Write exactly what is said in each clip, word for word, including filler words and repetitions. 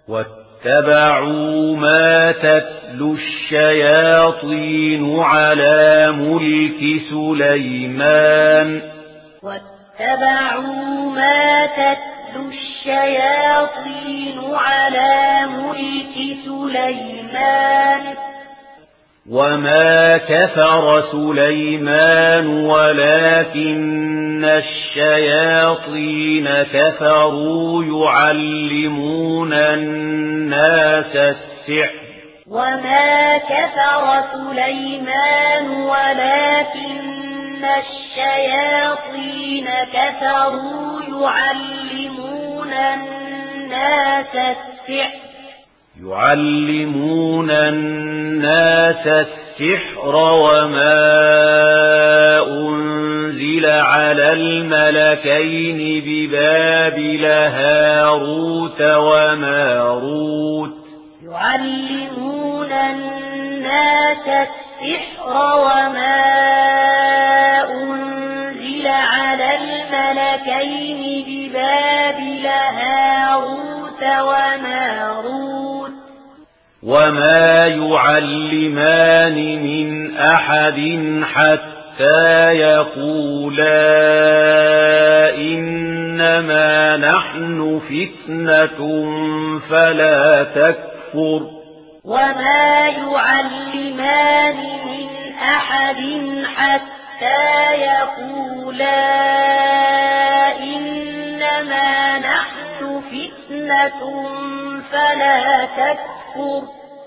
واتبعوا ما تتلو الشياطين على ملك سليمان واتبعوا ما تتلو الشياطين على ملك سليمان وما كفر سليمان ولكن الشياطين كفروا يعلمون الناس السحر وما كفر سليمان ولكن الشياطين كفروا يعلمون الناس السحر يعلمون الناس السحر وما أنزل على الملكين ببابل هاروت وماروت يعلمون الناس السحر وما أنزل على الملكين ببابل هاروت وماروت وما يعلمان من أحد حتى يقولا إنما نحن فتنة فلا تكفر وما يعلمان من أحد حتى يقولا إنما نحن فتنة فلا تكفر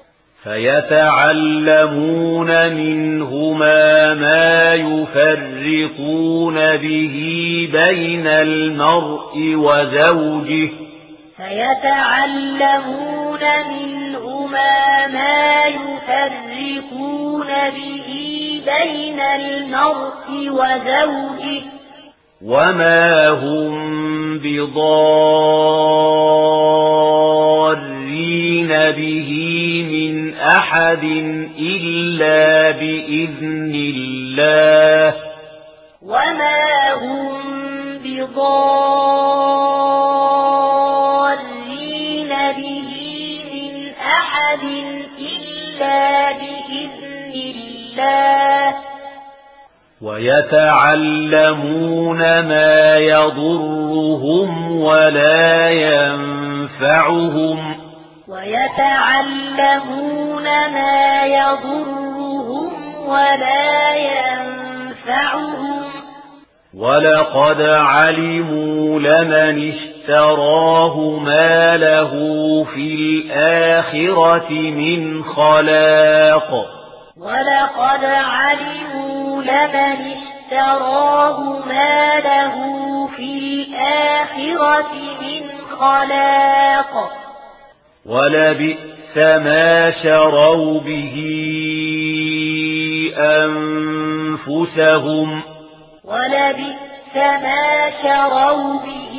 فيتعلمون منهما ما يفرقون به بين المرء وزوجه فيتعلمون منهما ما يفرقون به بين المرء وزوجه وما هم بضارين به من أحد إلا بإذن الله وما هم بضارين به من أحد إلا بإذن الله ويتعلمون ما يضرهم ولا ينفعهم ويتعلمون ما يضرهم ولا ينفعهم ولقد علموا لمن اشتراه ما له في الآخرة من خلاق ولقد علموا لمن اشتراه ما له في الآخرة من خلاق ولبئس ما شروا به أنفسهم ولبئس ما شروا به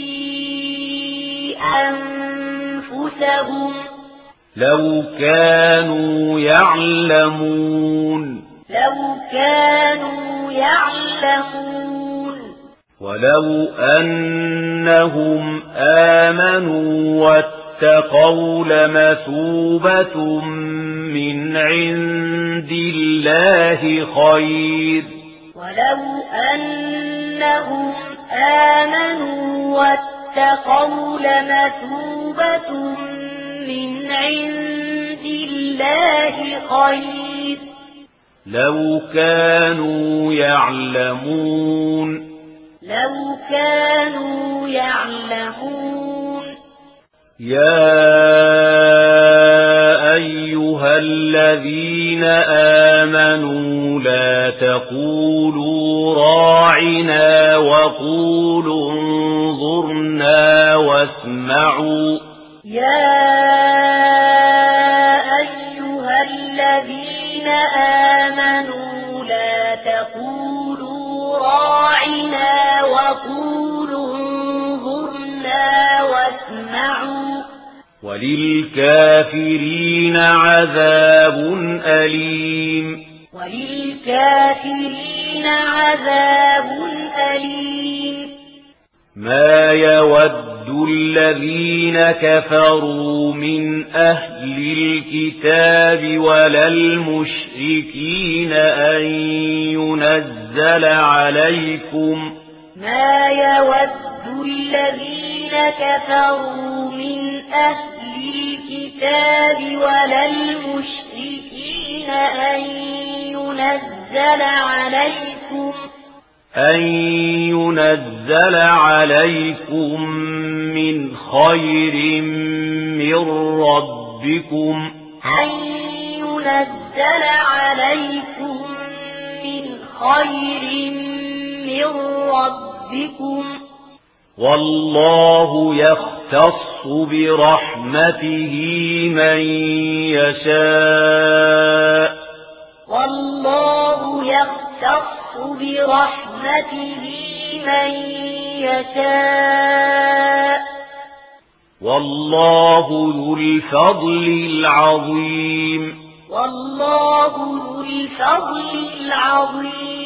أنفسهم لو كانوا يعلمون لو كانوا يعلمون ولو أنهم آمنوا واتقوا لمثوبة من عند الله خير ولو أنهم آمنوا واتقوا لمثوبة من عند الله خير لو كانوا يعلمون لو كانوا يعلمون يا أيها الذين آمنوا لا تقولوا راعنا وقولوا انظرنا واسمعوا يا أيها الذين آمنوا لا تقولوا راعنا وقولوا انظرنا واسمعوا وللكافرين عذاب أليم وللكافرين عذاب أليم ما يود الذين كفروا من أهل الكتاب ولا المشركين أن ينزل عليكم ما يود الذين كفروا من أهل الكتاب ولا المشركين أن ينزل عليكم أن ينزل عليكم من خير من ربكم أن ينزل عليكم من خير من ربكم والله يختص برحمته من يشاء والله يختص برحمته من يشاء والله ذو الفضل العظيم والله ذو الفضل العظيم